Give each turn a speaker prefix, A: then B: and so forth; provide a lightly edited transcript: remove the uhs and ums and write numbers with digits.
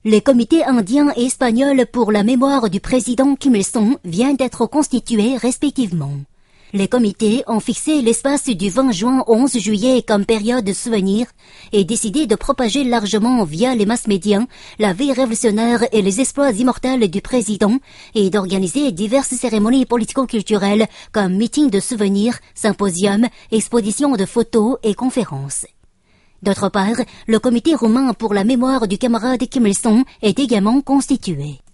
A: Les comités indiens et espagnols pour la mémoire du président Kim Il-sung viennent d'être constitués respectivement. Les comités ont fixé l'espace du 20 juin au 11 juillet comme période de souvenir et décidé de propager largement via les masses médias la vie révolutionnaire et les exploits immortels du président et d'organiser diverses cérémonies politico-culturelles comme meetings de souvenirs, symposiums, expositions de photos et conférences. D'autre part, le comité roumain pour la mémoire du camarade Kim Il-sung est également constitué.